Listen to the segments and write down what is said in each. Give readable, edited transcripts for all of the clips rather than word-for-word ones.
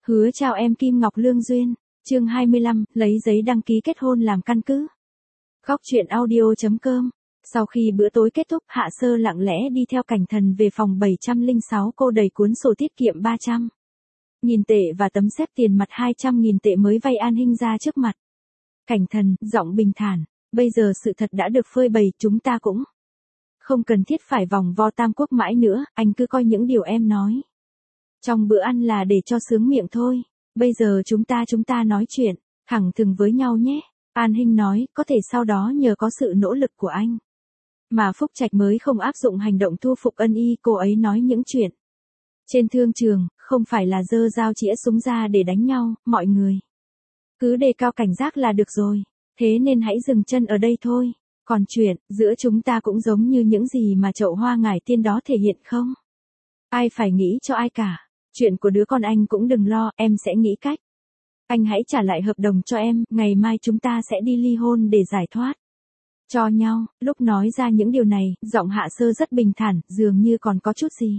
Hứa chào em Kim Ngọc Lương Duyên, chương 25, lấy giấy đăng ký kết hôn làm căn cứ. Góc truyện audio.com. Sau khi bữa tối kết thúc, Hạ Sơ lặng lẽ đi theo Cảnh Thần về phòng 706, cô đẩy cuốn sổ tiết kiệm 300.000 tệ và tấm xếp tiền mặt 200.000 tệ mới vay An Hinh ra trước mặt. Cảnh Thần, giọng bình thản, bây giờ sự thật đã được phơi bày, chúng ta cũng không cần thiết phải vòng vo Tam Quốc mãi nữa, anh cứ coi những điều em nói trong bữa ăn là để cho sướng miệng thôi. Bây giờ chúng ta nói chuyện thẳng thừng với nhau nhé. An Hinh nói, có thể sau đó nhờ có sự nỗ lực của anh mà Phúc Trạch mới không áp dụng hành động thu phục Ân Y. Cô ấy nói những chuyện trên thương trường không phải là giơ dao chĩa súng ra để đánh nhau, mọi người cứ đề cao cảnh giác là được rồi. Thế nên hãy dừng chân ở đây thôi. Còn chuyện giữa chúng ta cũng giống như những gì mà chậu hoa ngải tiên đó thể hiện không? Ai phải nghĩ cho ai cả. Chuyện của đứa con anh cũng đừng lo, em sẽ nghĩ cách. Anh hãy trả lại hợp đồng cho em, ngày mai chúng ta sẽ đi ly hôn để giải thoát cho nhau. Lúc nói ra những điều này, giọng Hạ Sơ rất bình thản, dường như còn có chút gì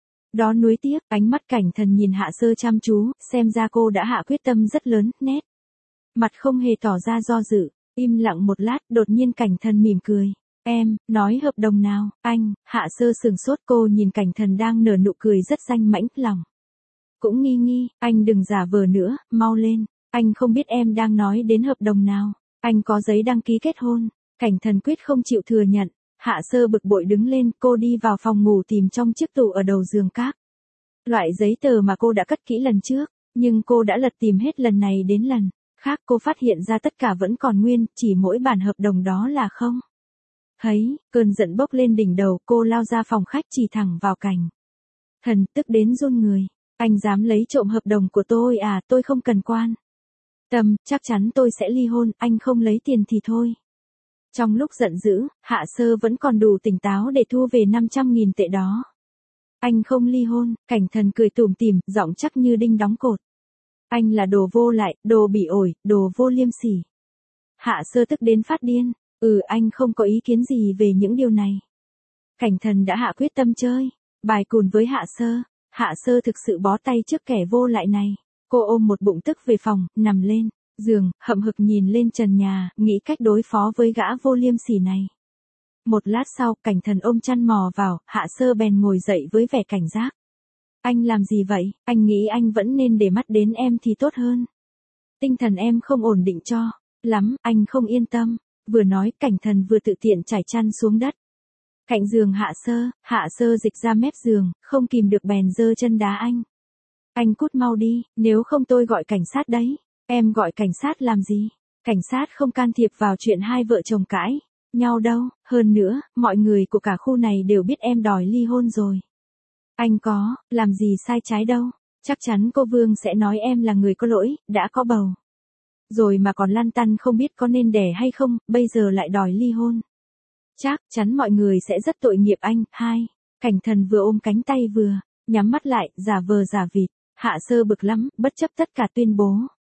đó nuối tiếc. Ánh mắt Cảnh Thần nhìn Hạ Sơ chăm chú, xem ra cô đã hạ quyết tâm rất lớn, nét mặt không hề tỏ ra do dự. Im lặng một lát, đột nhiên Cảnh Thần mỉm cười. Em, nói hợp đồng nào, anh? Hạ Sơ sừng sốt, cô nhìn Cảnh Thần đang nở nụ cười rất danh mãnh, lòng cũng nghi, anh đừng giả vờ nữa, mau lên. Anh không biết em đang nói đến hợp đồng nào. Anh có giấy đăng ký kết hôn. Cảnh Thần quyết không chịu thừa nhận. Hạ Sơ bực bội đứng lên, cô đi vào phòng ngủ tìm trong chiếc tủ ở đầu giường các loại giấy tờ mà cô đã cất kỹ lần trước, nhưng cô đã lật tìm hết lần này đến lần khác, cô phát hiện ra tất cả vẫn còn nguyên, chỉ mỗi bản hợp đồng đó là không thấy. Cơn giận bốc lên đỉnh đầu, cô lao ra phòng khách chỉ thẳng vào Cảnh Thần, tức đến run người. Anh dám lấy trộm hợp đồng của tôi à? Tôi không cần quan tâm, chắc chắn tôi sẽ ly hôn, anh không lấy tiền thì thôi. Trong lúc giận dữ, Hạ Sơ vẫn còn đủ tỉnh táo để thu về 500.000 tệ đó. Anh không ly hôn. Cảnh Thần cười tủm tỉm, giọng chắc như đinh đóng cột. Anh là đồ vô lại, đồ bỉ ổi, đồ vô liêm sỉ. Hạ Sơ tức đến phát điên. Anh không có ý kiến gì về những điều này. Cảnh Thần đã hạ quyết tâm chơi bài cùn với Hạ Sơ. Hạ Sơ thực sự bó tay trước kẻ vô lại này. Cô ôm một bụng tức về phòng, nằm lên giường, hậm hực nhìn lên trần nhà, nghĩ cách đối phó với gã vô liêm sỉ này. Một lát sau, Cảnh Thần ôm chăn mò vào, Hạ Sơ bèn ngồi dậy với vẻ cảnh giác. Anh làm gì vậy? Anh nghĩ anh vẫn nên để mắt đến em thì tốt hơn. Tinh thần em không ổn định cho lắm, anh không yên tâm. Vừa nói, Cảnh Thần vừa tự tiện trải chăn xuống đất cạnh giường Hạ Sơ dịch ra mép giường, không kìm được bèn giơ chân đá anh. Anh cút mau đi, nếu không tôi gọi cảnh sát đấy. Em gọi cảnh sát làm gì? Cảnh sát không can thiệp vào chuyện hai vợ chồng cãi nhau đâu. Hơn nữa, mọi người của cả khu này đều biết em đòi ly hôn rồi. Anh có làm gì sai trái đâu. Chắc chắn cô Vương sẽ nói em là người có lỗi, đã có bầu rồi mà còn lăn tăn không biết có nên đẻ hay không, bây giờ lại đòi ly hôn. Chắc chắn mọi người sẽ rất tội nghiệp anh. Cảnh Thần vừa ôm cánh tay vừa nhắm mắt lại, giả vờ giả vịt. Hạ Sơ bực lắm, bất chấp tất cả tuyên bố.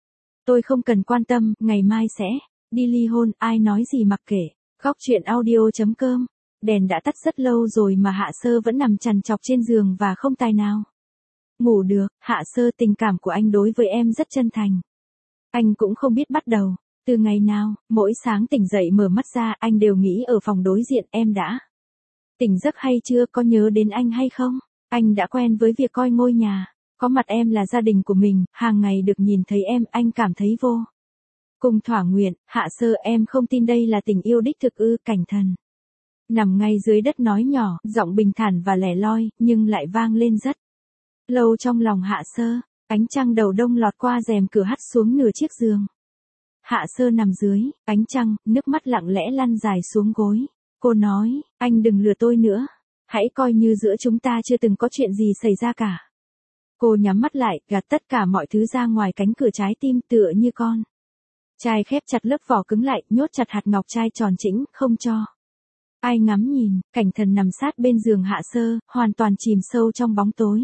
Tôi không cần quan tâm, ngày mai sẽ đi ly hôn, ai nói gì mặc kệ. Góc truyện audio.com. Đèn đã tắt rất lâu rồi mà Hạ Sơ vẫn nằm trằn trọc trên giường và không tài nào ngủ được. Hạ Sơ, tình cảm của anh đối với em rất chân thành. Anh cũng không biết bắt đầu từ ngày nào, mỗi sáng tỉnh dậy mở mắt ra, anh đều nghĩ ở phòng đối diện em đã tỉnh giấc hay chưa, có nhớ đến anh hay không. Anh đã quen với việc coi ngôi nhà có mặt em là gia đình của mình, hàng ngày được nhìn thấy em, anh cảm thấy vô cùng thỏa nguyện. Hạ Sơ, em không tin đây là tình yêu đích thực ư? Cảnh Thần nằm ngay dưới đất nói nhỏ, giọng bình thản và lẻ loi, nhưng lại vang lên rất lâu trong lòng Hạ Sơ. Ánh trăng đầu đông lọt qua rèm cửa hắt xuống nửa chiếc giường. Hạ Sơ nằm dưới ánh trăng, nước mắt lặng lẽ lăn dài xuống gối. Cô nói, anh đừng lừa tôi nữa. Hãy coi như giữa chúng ta chưa từng có chuyện gì xảy ra cả. Cô nhắm mắt lại, gạt tất cả mọi thứ ra ngoài cánh cửa trái tim, tựa như con trai khép chặt lớp vỏ cứng lại, nhốt chặt hạt ngọc trai tròn trĩnh, không cho ai ngắm nhìn. Cảnh Thần nằm sát bên giường Hạ Sơ, hoàn toàn chìm sâu trong bóng tối.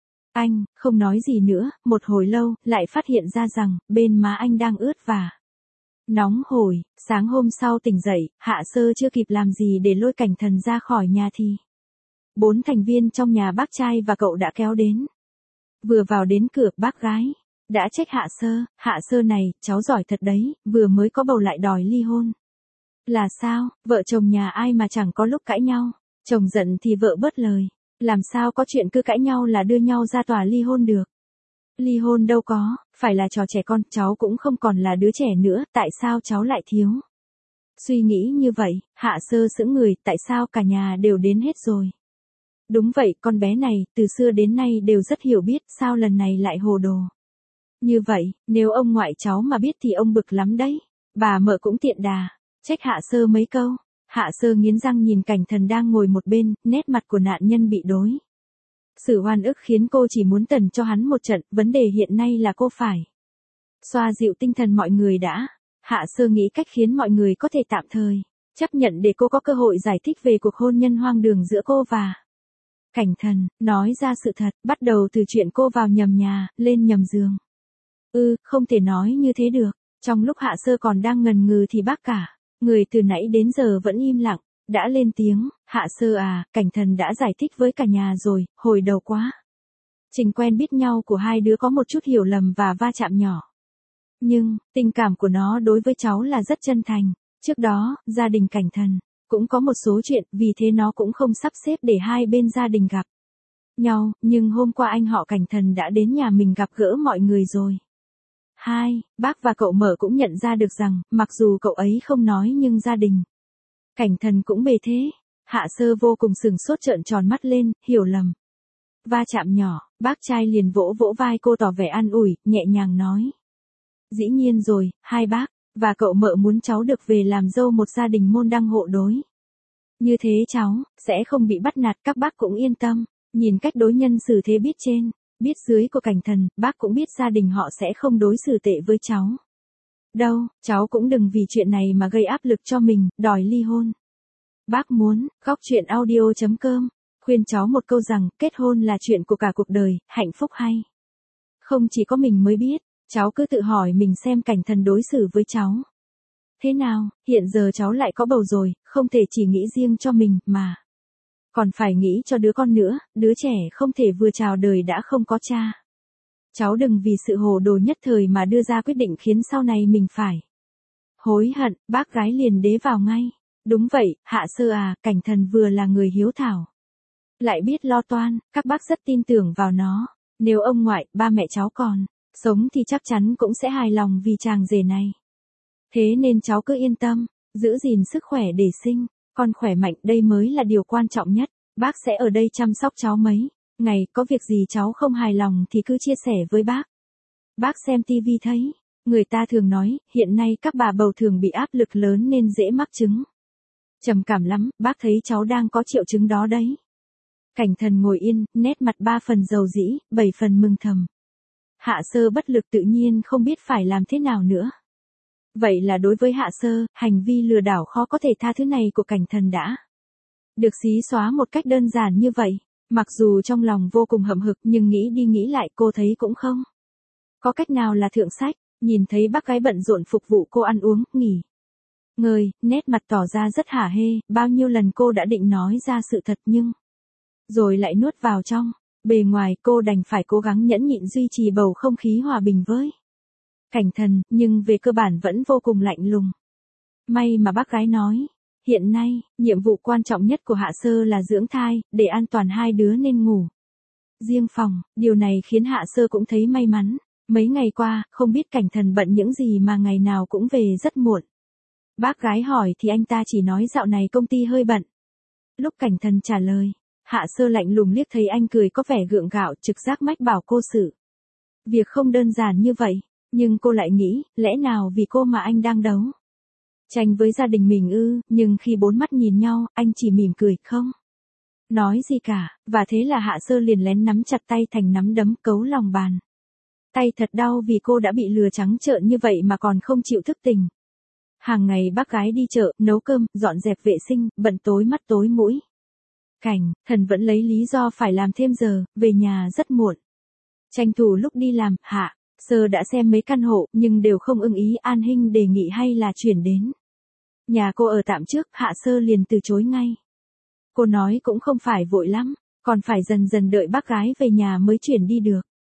Anh không nói gì nữa. Một hồi lâu, lại phát hiện ra rằng bên má anh đang ướt và nóng hổi. Sáng hôm sau tỉnh dậy, Hạ Sơ chưa kịp làm gì để lôi Cảnh Thần ra khỏi nhà thì 4 thành viên trong nhà bác trai và cậu đã kéo đến. Vừa vào đến cửa, bác gái đã trách Hạ Sơ này, cháu giỏi thật đấy, vừa mới có bầu lại đòi ly hôn. Là sao, vợ chồng nhà ai mà chẳng có lúc cãi nhau, chồng giận thì vợ bớt lời, làm sao có chuyện cứ cãi nhau là đưa nhau ra tòa ly hôn được. Ly hôn đâu có, phải là trò trẻ con, cháu cũng không còn là đứa trẻ nữa, tại sao cháu lại thiếu? Suy nghĩ như vậy, Hạ Sơ sững người, tại sao cả nhà đều đến hết rồi? Đúng vậy, con bé này, từ xưa đến nay đều rất hiểu biết, sao lần này lại hồ đồ? Như vậy, nếu ông ngoại cháu mà biết thì ông bực lắm đấy. Bà mợ cũng tiện đà, trách Hạ Sơ mấy câu. Hạ Sơ nghiến răng nhìn Cảnh Thần đang ngồi một bên, nét mặt của nạn nhân bị đối xử oan ức khiến cô chỉ muốn tẩn cho hắn một trận, vấn đề hiện nay là cô phải xoa dịu tinh thần mọi người đã. Hạ Sơ nghĩ cách khiến mọi người có thể tạm thời chấp nhận để cô có cơ hội giải thích về cuộc hôn nhân hoang đường giữa cô và Cảnh Thần, nói ra sự thật, bắt đầu từ chuyện cô vào nhầm nhà, lên nhầm giường. Không thể nói như thế được. Trong lúc Hạ Sơ còn đang ngần ngừ thì bác cả người từ nãy đến giờ vẫn im lặng, đã lên tiếng, Hạ Sơ à, Cảnh Thần đã giải thích với cả nhà rồi, hồi đầu quá trình quen biết nhau của hai đứa có một chút hiểu lầm và va chạm nhỏ. Nhưng, tình cảm của nó đối với cháu là rất chân thành. Trước đó, gia đình Cảnh Thần cũng có một số chuyện, vì thế nó cũng không sắp xếp để hai bên gia đình gặp nhau, nhưng hôm qua anh họ Cảnh Thần đã đến nhà mình gặp gỡ mọi người rồi. Bác và cậu Mở cũng nhận ra được rằng, mặc dù cậu ấy không nói nhưng gia đình Cảnh Thần cũng bề thế. Hạ Sơ vô cùng sửng sốt trợn tròn mắt lên, hiểu lầm. Va chạm nhỏ, bác trai liền vỗ vỗ vai cô tỏ vẻ an ủi, nhẹ nhàng nói. Dĩ nhiên rồi, hai bác và cậu Mợ muốn cháu được về làm dâu một gia đình môn đăng hộ đối. Như thế cháu sẽ không bị bắt nạt, các bác cũng yên tâm. Nhìn cách đối nhân xử thế biết trên, biết dưới của Cảnh Thần, bác cũng biết gia đình họ sẽ không đối xử tệ với cháu. Đâu, cháu cũng đừng vì chuyện này mà gây áp lực cho mình, đòi ly hôn. Bác muốn, Góc Chuyện Audio.com, khuyên cháu một câu rằng, kết hôn là chuyện của cả cuộc đời, hạnh phúc hay không chỉ có mình mới biết, cháu cứ tự hỏi mình xem Cảnh Thần đối xử với cháu thế nào, hiện giờ cháu lại có bầu rồi, không thể chỉ nghĩ riêng cho mình, mà còn phải nghĩ cho đứa con nữa, đứa trẻ không thể vừa chào đời đã không có cha. Cháu đừng vì sự hồ đồ nhất thời mà đưa ra quyết định khiến sau này mình phải hối hận. Bác gái liền đế vào ngay. Đúng vậy, Hạ Sơ à, Cảnh Thần vừa là người hiếu thảo, lại biết lo toan, các bác rất tin tưởng vào nó. Nếu ông ngoại, ba mẹ cháu còn sống thì chắc chắn cũng sẽ hài lòng vì chàng rể này. Thế nên cháu cứ yên tâm, giữ gìn sức khỏe để sinh con khỏe mạnh, đây mới là điều quan trọng nhất. Bác sẽ ở đây chăm sóc cháu mấy ngày, có việc gì cháu không hài lòng thì cứ chia sẻ với bác. Bác xem tivi thấy, người ta thường nói, hiện nay các bà bầu thường bị áp lực lớn nên dễ mắc chứng trầm cảm lắm, bác thấy cháu đang có triệu chứng đó đấy. Cảnh Thần ngồi yên, nét mặt 3 phần dầu dĩ, 7 phần mừng thầm. Hạ Sơ bất lực tự nhiên không biết phải làm thế nào nữa. Vậy là đối với Hạ Sơ, hành vi lừa đảo khó có thể tha thứ này của Cảnh Thần đã được xí xóa một cách đơn giản như vậy. Mặc dù trong lòng vô cùng hậm hực nhưng nghĩ đi nghĩ lại cô thấy cũng không có cách nào là thượng sách. Nhìn thấy bác gái bận rộn phục vụ cô ăn uống, nghỉ ngơi, nét mặt tỏ ra rất hả hê, bao nhiêu lần cô đã định nói ra sự thật nhưng rồi lại nuốt vào trong. Bề ngoài cô đành phải cố gắng nhẫn nhịn duy trì bầu không khí hòa bình với Cảnh Thần, nhưng về cơ bản vẫn vô cùng lạnh lùng. May mà bác gái nói, hiện nay, nhiệm vụ quan trọng nhất của Hạ Sơ là dưỡng thai, để an toàn hai đứa nên ngủ riêng phòng. Điều này khiến Hạ Sơ cũng thấy may mắn. Mấy ngày qua, không biết Cảnh Thần bận những gì mà ngày nào cũng về rất muộn. Bác gái hỏi thì anh ta chỉ nói dạo này công ty hơi bận. Lúc Cảnh Thần trả lời, Hạ Sơ lạnh lùng liếc thấy anh cười có vẻ gượng gạo, trực giác mách bảo cô sự việc không đơn giản như vậy. Nhưng cô lại nghĩ, lẽ nào vì cô mà anh đang đấu tranh với gia đình mình ư? Nhưng khi bốn mắt nhìn nhau, anh chỉ mỉm cười, không nói gì cả. Và thế là Hạ Sơ liền lén nắm chặt tay thành nắm đấm, cấu lòng bàn tay thật đau vì cô đã bị lừa trắng trợn như vậy mà còn không chịu thức tỉnh. Hàng ngày bác gái đi chợ, nấu cơm, dọn dẹp vệ sinh, bận tối mắt tối mũi. Cảnh Thần vẫn lấy lý do phải làm thêm giờ, về nhà rất muộn. Tranh thủ lúc đi làm, Hạ Sơ đã xem mấy căn hộ, nhưng đều không ưng ý. An Hinh đề nghị hay là chuyển đến nhà cô ở tạm trước, Hạ Sơ liền từ chối ngay. Cô nói cũng không phải vội lắm, còn phải dần dần đợi bác gái về nhà mới chuyển đi được.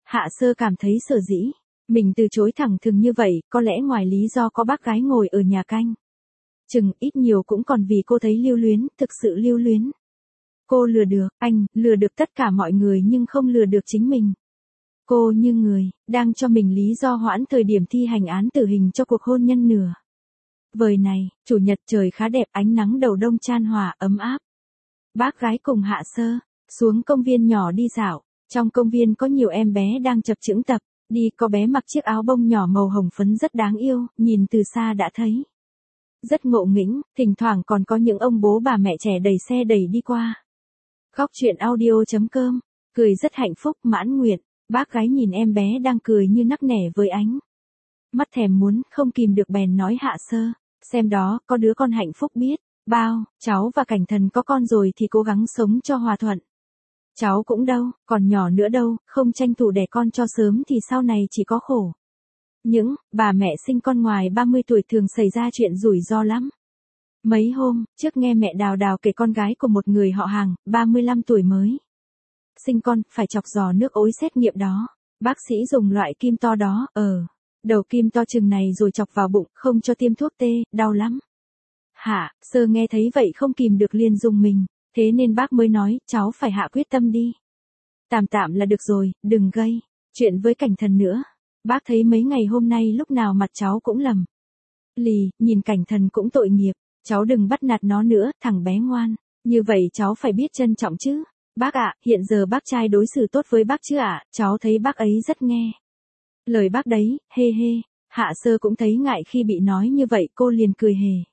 Hạ Sơ cảm thấy sở dĩ mình từ chối thẳng thừng như vậy, có lẽ ngoài lý do có bác gái ngồi ở nhà canh. Chừng ít nhiều cũng còn vì cô thấy lưu luyến, thực sự lưu luyến. Cô lừa được, anh, lừa được tất cả mọi người nhưng không lừa được chính mình. Cô như người, đang cho mình lý do hoãn thời điểm thi hành án tử hình cho cuộc hôn nhân nửa vời này. Chủ nhật trời khá đẹp, ánh nắng đầu đông chan hòa, ấm áp. Bác gái cùng Hạ Sơ xuống công viên nhỏ đi dạo. Trong công viên có nhiều em bé đang chập chững tập đi, có bé mặc chiếc áo bông nhỏ màu hồng phấn rất đáng yêu, nhìn từ xa đã thấy rất ngộ nghĩnh, thỉnh thoảng còn có những ông bố bà mẹ trẻ đẩy xe đẩy đi qua. Góc chuyện audio.com, cười rất hạnh phúc, mãn nguyện. Bác gái nhìn em bé đang cười như nắc nẻ với ánh mắt thèm muốn, không kìm được bèn nói Hạ Sơ, xem đó, có đứa con hạnh phúc biết bao, cháu và Cảnh Thần có con rồi thì cố gắng sống cho hòa thuận. Cháu cũng đâu, còn nhỏ nữa đâu, không tranh thủ đẻ con cho sớm thì sau này chỉ có khổ. Những bà mẹ sinh con ngoài 30 tuổi thường xảy ra chuyện rủi ro lắm. Mấy hôm trước nghe mẹ Đào Đào kể con gái của một người họ hàng, 35 tuổi mới sinh con, phải chọc giò nước ối xét nghiệm đó. Bác sĩ dùng loại kim to đó, đầu kim to chừng này rồi chọc vào bụng, không cho tiêm thuốc tê, đau lắm. Hạ Sơ nghe thấy vậy không kìm được liền dùng mình, thế nên bác mới nói, cháu phải hạ quyết tâm đi. Tạm tạm là được rồi, đừng gây chuyện với Cảnh Thần nữa. Bác thấy mấy ngày hôm nay lúc nào mặt cháu cũng lầm lì, nhìn Cảnh Thần cũng tội nghiệp. Cháu đừng bắt nạt nó nữa, thằng bé ngoan. Như vậy cháu phải biết trân trọng chứ. Bác ạ, hiện giờ bác trai đối xử tốt với bác chứ ạ, cháu thấy bác ấy rất nghe lời bác đấy, hê hê. Hạ Sơ cũng thấy ngại khi bị nói như vậy, cô liền cười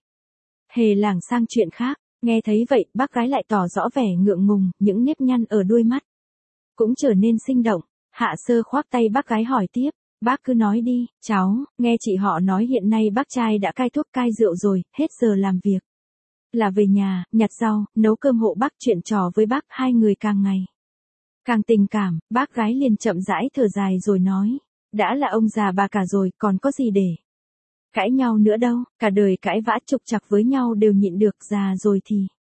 hề lảng sang chuyện khác. Nghe thấy vậy, bác gái lại tỏ rõ vẻ ngượng ngùng, những nếp nhăn ở đuôi mắt cũng trở nên sinh động. Hạ Sơ khoác tay bác gái hỏi tiếp, bác cứ nói đi, cháu, nghe chị họ nói hiện nay bác trai đã cai thuốc cai rượu rồi, hết giờ làm việc là về nhà, nhặt rau, nấu cơm hộ bác, chuyện trò với bác, hai người càng ngày càng tình cảm. Bác gái liền chậm rãi thở dài rồi nói, đã là ông già bà cả rồi, còn có gì để cãi nhau nữa đâu, cả đời cãi vã trục trặc với nhau đều nhịn được, già rồi thì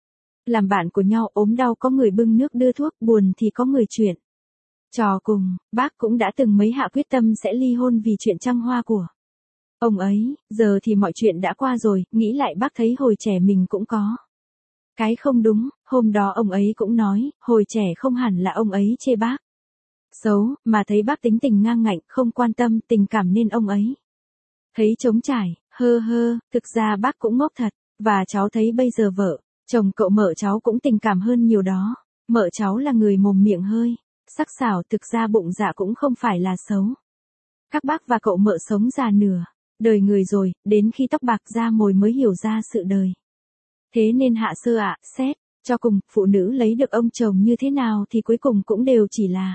làm bạn của nhau, ốm đau có người bưng nước đưa thuốc, buồn thì có người chuyện trò cùng. Bác cũng đã từng mấy hạ quyết tâm sẽ ly hôn vì chuyện trăng hoa của ông ấy, giờ thì mọi chuyện đã qua rồi, nghĩ lại bác thấy hồi trẻ mình cũng có cái không đúng. Hôm đó ông ấy cũng nói, hồi trẻ không hẳn là ông ấy chê bác xấu, mà thấy bác tính tình ngang ngạnh, không quan tâm tình cảm nên ông ấy thấy trống trải. Thực ra bác cũng ngốc thật, và cháu thấy bây giờ vợ chồng cậu mợ cháu cũng tình cảm hơn nhiều đó. Mợ cháu là người mồm miệng hơi sắc sảo, thực ra bụng dạ cũng không phải là xấu. Các bác và cậu mợ sống già nửa đời người rồi, đến khi tóc bạc da mồi mới hiểu ra sự đời. Thế nên Hạ Sơ ạ, xét cho cùng, phụ nữ lấy được ông chồng như thế nào thì cuối cùng cũng đều chỉ là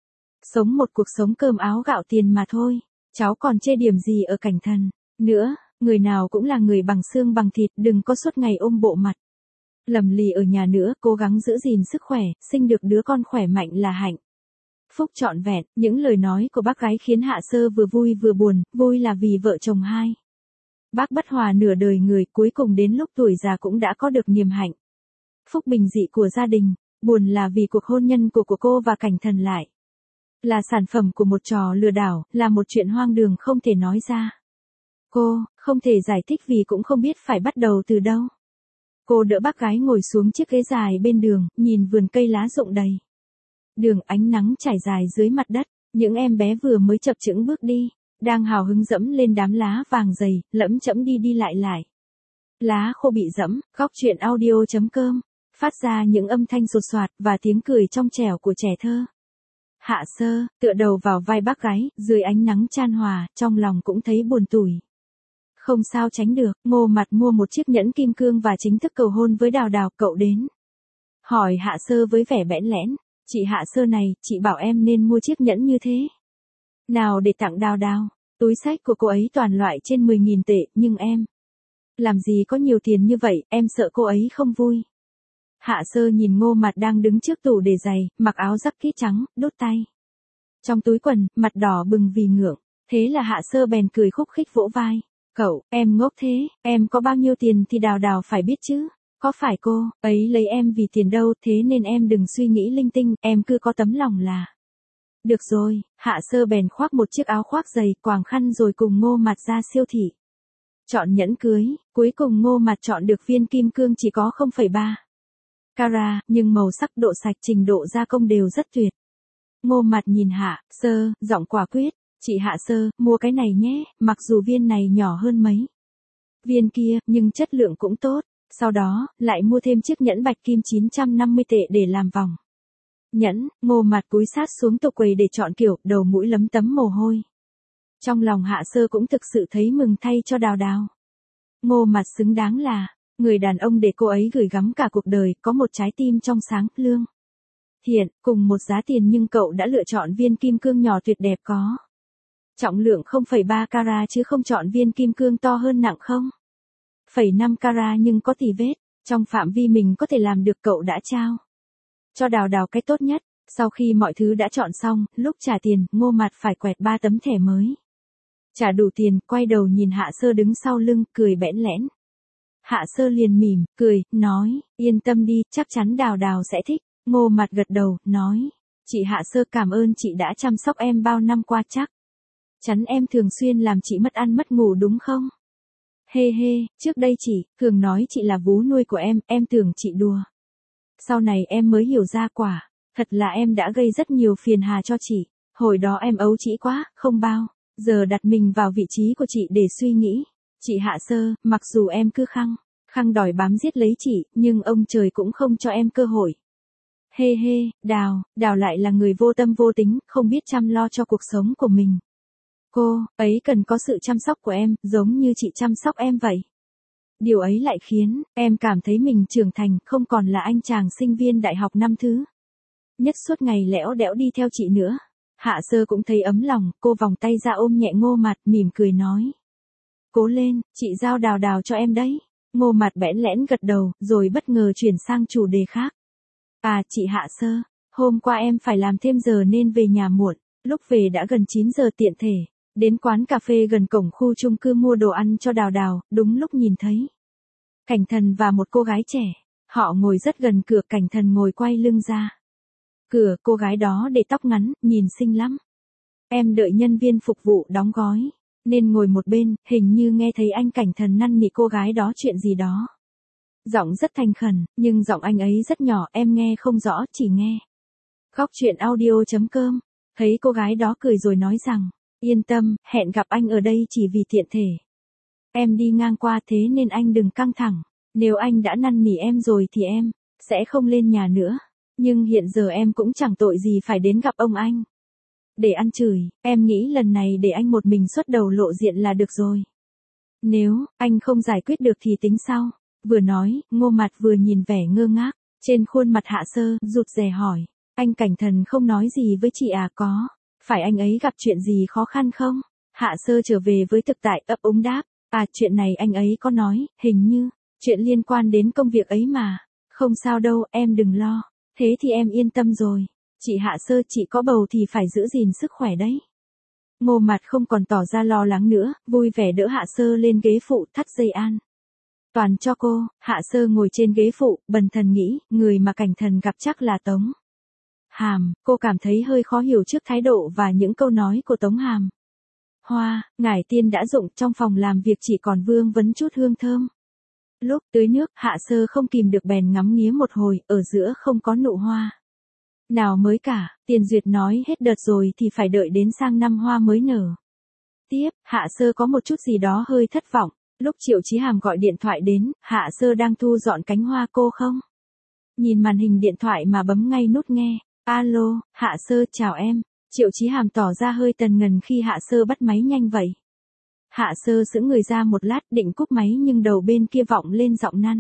sống một cuộc sống cơm áo gạo tiền mà thôi. Cháu còn chê điểm gì ở Cảnh Thần nữa, người nào cũng là người bằng xương bằng thịt, đừng có suốt ngày ôm bộ mặt lầm lì ở nhà nữa, cố gắng giữ gìn sức khỏe, sinh được đứa con khỏe mạnh là hạnh phúc trọn vẹn. Những lời nói của bác gái khiến Hạ Sơ vừa vui vừa buồn, vui là vì vợ chồng hai bác bất hòa nửa đời người, cuối cùng đến lúc tuổi già cũng đã có được niềm hạnh phúc bình dị của gia đình. Buồn là vì cuộc hôn nhân của cô và Cảnh Thần lại là sản phẩm của một trò lừa đảo, là một chuyện hoang đường không thể nói ra. Cô không thể giải thích vì cũng không biết phải bắt đầu từ đâu. Cô đỡ bác gái ngồi xuống chiếc ghế dài bên đường, nhìn vườn cây lá rụng đầy đường, ánh nắng trải dài dưới mặt đất. Những em bé vừa mới chập chững bước đi, đang hào hứng dẫm lên đám lá vàng dày, lẫm chẫm đi đi lại lại. Lá khô bị dẫm. Góc chuyện audio.com, phát ra những âm thanh sột soạt và tiếng cười trong trẻo của trẻ thơ. Hạ Sơ tựa đầu vào vai bác gái, dưới ánh nắng chan hòa, trong lòng cũng thấy buồn tủi. Không sao tránh được, Ngô Mặt mua một chiếc nhẫn kim cương và chính thức cầu hôn với Đào Đào. Cậu đến hỏi Hạ Sơ với vẻ bẽn lẽn, chị Hạ Sơ này, chị bảo em nên mua chiếc nhẫn như thế nào để tặng Đào Đào. Túi xách của cô ấy toàn loại trên 10.000 tệ, nhưng em làm gì có nhiều tiền như vậy, em sợ cô ấy không vui. Hạ Sơ nhìn Ngô Mặt đang đứng trước tủ để giày, mặc áo jacket trắng, đút tay trong túi quần, mặt đỏ bừng vì ngượng. Thế là Hạ Sơ bèn cười khúc khích vỗ vai. Cậu, em ngốc thế, em có bao nhiêu tiền thì Đào Đào phải biết chứ. Có phải cô ấy lấy em vì tiền đâu, thế nên em đừng suy nghĩ linh tinh, em cứ có tấm lòng là Được rồi, Hạ Sơ bèn khoác một chiếc áo khoác dày, quàng khăn rồi cùng Ngô Mạt ra siêu thị. Chọn nhẫn cưới, cuối cùng Ngô Mạt chọn được viên kim cương chỉ có 0,3 carat, nhưng màu sắc, độ sạch, trình độ gia công đều rất tuyệt. Ngô Mạt nhìn Hạ Sơ, giọng quả quyết, chị Hạ Sơ, mua cái này nhé, mặc dù viên này nhỏ hơn mấy viên kia, nhưng chất lượng cũng tốt. Sau đó, lại mua thêm chiếc nhẫn bạch kim 950 tệ để làm vòng nhẫn. Ngô Mạt cúi sát xuống tủ quầy để chọn kiểu, đầu mũi lấm tấm mồ hôi. Trong lòng Hạ Sơ cũng thực sự thấy mừng thay cho Đào Đào. Ngô Mạt xứng đáng là người đàn ông để cô ấy gửi gắm cả cuộc đời, có một trái tim trong sáng, lương thiện, cùng một giá tiền, nhưng cậu đã lựa chọn viên kim cương nhỏ tuyệt đẹp có trọng lượng 0,3 carat chứ không chọn viên kim cương to hơn nặng 0,5 carat nhưng có tì vết. Trong phạm vi mình có thể làm được, cậu đã trao cho Đào Đào cái tốt nhất. Sau khi mọi thứ đã chọn xong, lúc trả tiền, Ngô Mạt phải quẹt 3 tấm thẻ mới. Trả đủ tiền, quay đầu nhìn Hạ Sơ đứng sau lưng, cười bẽn lẽn. Hạ Sơ liền mỉm, cười, nói, yên tâm đi, chắc chắn Đào Đào sẽ thích. Ngô Mạt gật đầu, nói, chị Hạ Sơ cảm ơn chị đã chăm sóc em bao năm qua, chắc chắn em thường xuyên làm chị mất ăn mất ngủ đúng không? Hê hê, trước đây chị thường nói chị là vú nuôi của em tưởng chị đùa. Sau này em mới hiểu ra quả thật là em đã gây rất nhiều phiền hà cho chị. Hồi đó em ấu trĩ quá, không bao giờ đặt mình vào vị trí của chị để suy nghĩ. Chị Hạ Sơ, mặc dù em cứ khăng đòi bám giết lấy chị, nhưng ông trời cũng không cho em cơ hội. Hê hê, Đào lại là người vô tâm vô tính, không biết chăm lo cho cuộc sống của mình. Cô ấy cần có sự chăm sóc của em, giống như chị chăm sóc em vậy. Điều ấy lại khiến em cảm thấy mình trưởng thành, không còn là anh chàng sinh viên đại học năm thứ nhất suốt ngày lẽo đẽo đi theo chị nữa. Hạ Sơ cũng thấy ấm lòng, cô vòng tay ra ôm nhẹ Ngô Mạt, mỉm cười nói. Cố lên, chị giao Đào Đào cho em đấy. Ngô Mạt bẽn lẽn gật đầu, rồi bất ngờ chuyển sang chủ đề khác. À, chị Hạ Sơ, hôm qua em phải làm thêm giờ nên về nhà muộn. Lúc về đã gần 9 giờ, tiện thể đến quán cà phê gần cổng khu chung cư mua đồ ăn cho Đào Đào, đúng lúc nhìn thấy Cảnh Thần và một cô gái trẻ. Họ ngồi rất gần cửa, Cảnh Thần ngồi quay lưng ra cửa, cô gái đó để tóc ngắn, nhìn xinh lắm. Em đợi nhân viên phục vụ đóng gói, nên ngồi một bên, hình như nghe thấy anh Cảnh Thần năn nỉ cô gái đó chuyện gì đó. Giọng rất thành khẩn, nhưng giọng anh ấy rất nhỏ, em nghe không rõ, chỉ nghe. Góc truyện audio.com. Thấy cô gái đó cười rồi nói rằng, yên tâm, hẹn gặp anh ở đây chỉ vì tiện thể em đi ngang qua, thế nên anh đừng căng thẳng. Nếu anh đã năn nỉ em rồi thì em sẽ không lên nhà nữa. Nhưng hiện giờ em cũng chẳng tội gì phải đến gặp ông anh để ăn chửi. Em nghĩ lần này để anh một mình xuất đầu lộ diện là được rồi. Nếu anh không giải quyết được thì tính sau. Vừa nói, Ngô Mạt vừa nhìn vẻ ngơ ngác trên khuôn mặt Hạ Sơ, rụt rè hỏi, anh Cảnh Thần không nói gì với chị à? Có phải anh ấy gặp chuyện gì khó khăn không? Hạ Sơ trở về với thực tại, ấp úng đáp, à, chuyện này anh ấy có nói, hình như chuyện liên quan đến công việc ấy mà. Không sao đâu, em đừng lo. Thế thì em yên tâm rồi. Chị Hạ Sơ, chị có bầu thì phải giữ gìn sức khỏe đấy. Ngô Mạt không còn tỏ ra lo lắng nữa, vui vẻ đỡ Hạ Sơ lên ghế phụ, thắt dây an toàn cho cô. Hạ Sơ ngồi trên ghế phụ, bần thần nghĩ, người mà Cảnh Thần gặp chắc là Tống Hàm. Cô cảm thấy hơi khó hiểu trước thái độ và những câu nói của Tống Hàm. Hoa, ngải tiên đã rụng, trong phòng làm việc chỉ còn vương vấn chút hương thơm. Lúc tưới nước, Hạ Sơ không kìm được bèn ngắm nghía một hồi, ở giữa không có nụ hoa nào mới cả. Tiền duyệt nói hết đợt rồi thì phải đợi đến sang năm hoa mới nở tiếp. Hạ Sơ có một chút gì đó hơi thất vọng. Lúc Triệu Chí Hàm gọi điện thoại đến, Hạ Sơ đang thu dọn cánh hoa, cô không nhìn màn hình điện thoại mà bấm ngay nút nghe. Alo, Hạ Sơ, chào em. Triệu Chí Hàm tỏ ra hơi tần ngần khi Hạ Sơ bắt máy nhanh vậy. Hạ Sơ sững người ra một lát, định cúp máy nhưng đầu bên kia vọng lên giọng năn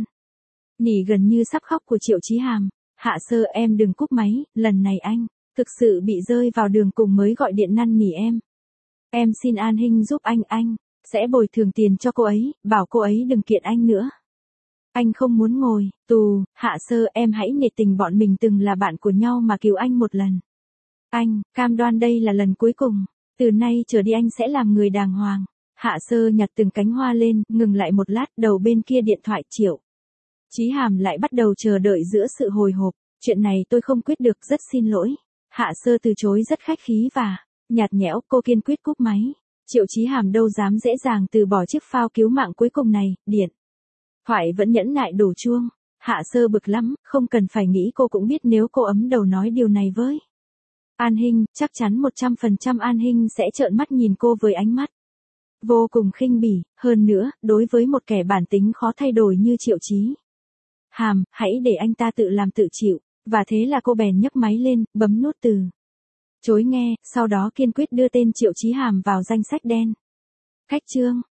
nỉ gần như sắp khóc của Triệu Chí Hàm. Hạ Sơ, em đừng cúp máy, lần này anh thực sự bị rơi vào đường cùng mới gọi điện năn nỉ em. Em xin An Hinh giúp anh sẽ bồi thường tiền cho cô ấy, bảo cô ấy đừng kiện anh nữa. Anh không muốn ngồi tù. Hạ Sơ, em hãy nể tình, bọn mình từng là bạn của nhau mà cứu anh một lần. Anh cam đoan đây là lần cuối cùng. Từ nay trở đi anh sẽ làm người đàng hoàng. Hạ Sơ nhặt từng cánh hoa lên, ngừng lại một lát, đầu bên kia điện thoại Triệu Chí Hàm lại bắt đầu chờ đợi giữa sự hồi hộp. Chuyện này tôi không quyết được, rất xin lỗi. Hạ Sơ từ chối rất khách khí và nhạt nhẽo, cô kiên quyết cúp máy. Triệu Chí Hàm đâu dám dễ dàng từ bỏ chiếc phao cứu mạng cuối cùng này, điện thoại vẫn nhẫn nại đổ chuông. Hạ Sơ bực lắm, không cần phải nghĩ cô cũng biết nếu cô ấm đầu nói điều này với An Hinh, chắc chắn 100% An Hinh sẽ trợn mắt nhìn cô với ánh mắt vô cùng khinh bỉ, hơn nữa, đối với một kẻ bản tính khó thay đổi như Triệu Chí Hàm, hãy để anh ta tự làm tự chịu, và thế là cô bèn nhấc máy lên, bấm nút từ chối nghe, sau đó kiên quyết đưa tên Triệu Chí Hàm vào danh sách đen. Khách chương